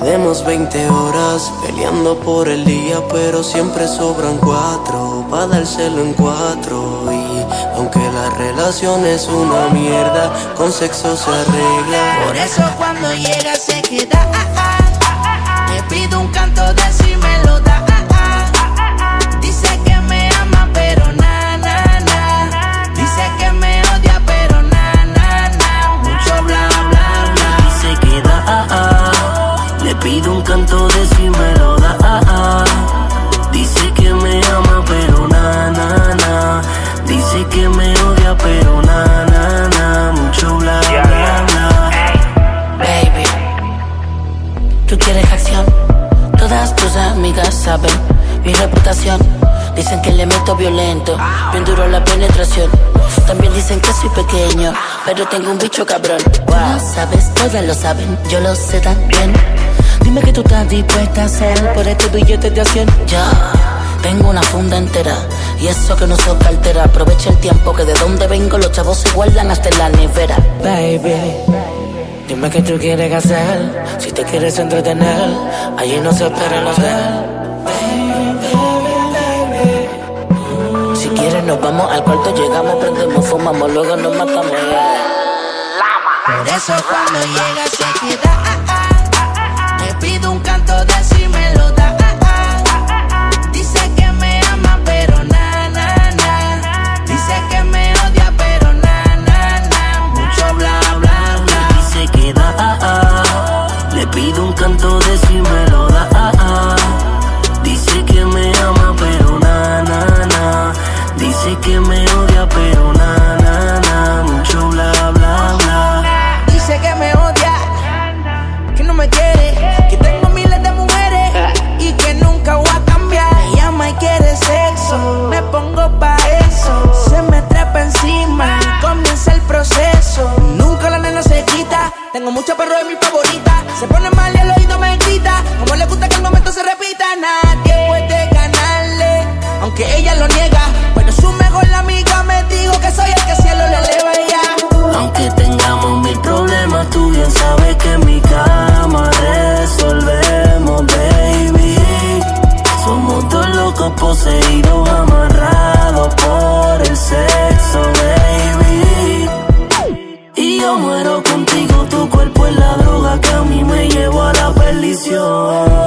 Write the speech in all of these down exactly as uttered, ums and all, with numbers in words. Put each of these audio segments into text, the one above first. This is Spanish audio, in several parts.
Perdemos veinte horas peleando por el día, pero siempre sobran cuatro pa' dárselo en cuatro. Y aunque la relación es una mierda, con sexo se arregla. Por eso cuando llega se queda. Ah, ah. Le pido un canto de si me lo da. Ah, ah. Dice que me ama pero na na na. Dice que me odia pero na na na. Mucho bla bla bla. Y se queda. Ah, ah. Le pido un canto de si me lo da. Ah, ah. Dice que me ama pero na na na. Dice que me odia pero na na na. Mucho bla bla bla. Baby, tú quieres acción. Todas tus amigas saben mi reputación. Dicen que le meto violento, bien duro la penetración. También dicen que soy pequeño, pero tengo un bicho cabrón. Wow. No sabes, todas lo saben, yo lo sé también. Dime que tú estás dispuesta a hacer por este billete de acción. Ya, tengo una funda entera y eso que no soy cartera. Aprovecha el tiempo que de donde vengo los chavos se guardan hasta en la nevera. Baby, dime qué tú quieres hacer. Si te quieres entretener, allí no se espera el hotel. Si quieres nos vamos al cuarto, llegamos, prendemos, fumamos, luego nos matamos. Por eso cuando llega se queda. Ah, ah. Le pido un canto de si me lo da. Ah, ah. Dice que me ama pero na na na. Dice que me odia pero na na na. Mucho bla bla bla. Y se queda. Ah, ah. Le pido un canto de si me lo da. Ah, ah. Dice que me ama pero na na na. Dice que me odia pero na na na. Mucho bla bla bla. Dice que me odia, que no me quiere, que tengo miles de mujeres y que nunca voy a cambiar. Me llama y quiere sexo, me pongo pa' eso. Se me trepa encima y comienza el proceso. Nunca la nena se quita, tengo mucho perro de mi favorita. Se pone mal y el oído me grita, como le gusta que el momento se repita. Nadie puede ganarle, aunque ella lo niega. Pero su mejor amiga me dijo que soy el que cielo le eleva ya. Aunque tengamos mil problemas, tú bien sabes que en mi cama resolvemos, baby. Somos dos locos poseídos, amarrados por el sexo, baby. Y yo muero contigo, tu cuerpo es la droga que a mí me llevó a la perdición.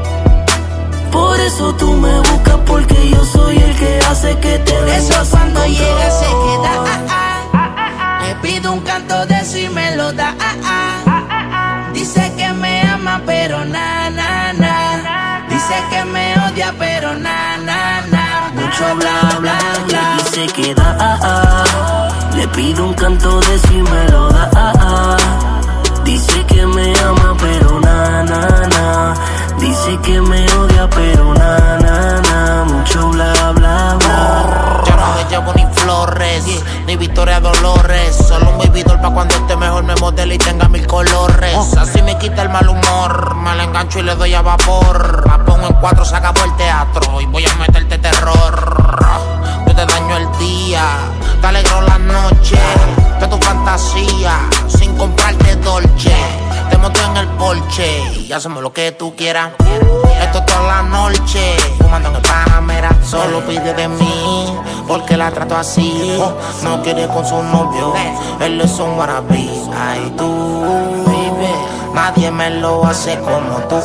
Por eso tú me buscas, porque yo soy el que hace que te Por eso vengas cuando sin llega se control. queda. Ah, ah. Le pido un canto de si me lo da. Ah, ah. Dice que me ama pero na na na. Dice que me odia pero na na na. Mucho bla bla bla. Y se queda. Ah, ah. Le pido un canto de si me lo da. Ah, ah. Dice que me ama pero na na na. Dice que me odia pero na na na. Mucho bla bla bla. Yo no me llevo ni flores, ni Victoria Dolores. Solo un vividor pa' cuando esté mejor me modele y tenga mil colores. Así me quita el mal humor, me la engancho y le doy a vapor. La pongo en cuatro, se acabó el teatro y voy a meterte terror. Yo te daño el día, te alegro la noche, de tu fantasía, sin comprarte dolce. Te monto en el Porsche y hacemos lo que tú quieras. Esto toda la noche, fumando en el Panamera. Solo pide de mí, porque la trato así. No quiere con su novio, él es un wannabe. Ay, tú, baby, nadie me lo hace como tú.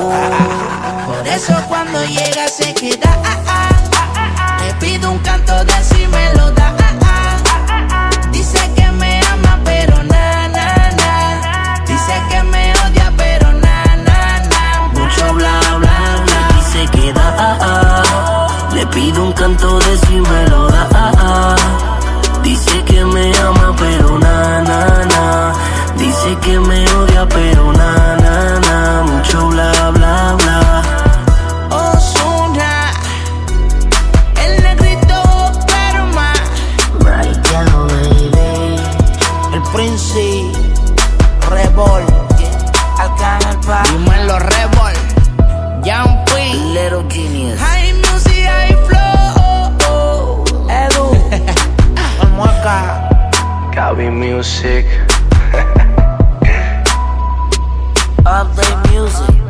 Por eso cuando llega se queda. Ah, ah. Le pido un canto de si me lo da. Ah, ah. Dice que me ama pero na na na. Dice que me odia pero na na na. Mucho bla bla bla. Y se queda. Ah, ah. Le pido un canto de si me lo da. Ah, ah. Dice que me ama pero na na na. Dice que me odia pero na na na. Mucho bla bla bla. Ozuna, el negrito pero más. Right down, baby. El Prince, Rebol, Alcántara, Dímelo Rebol, Jumpy, Little Genius. High Music, High Flow, Edu, el Mueca, Gaby Music. Update music.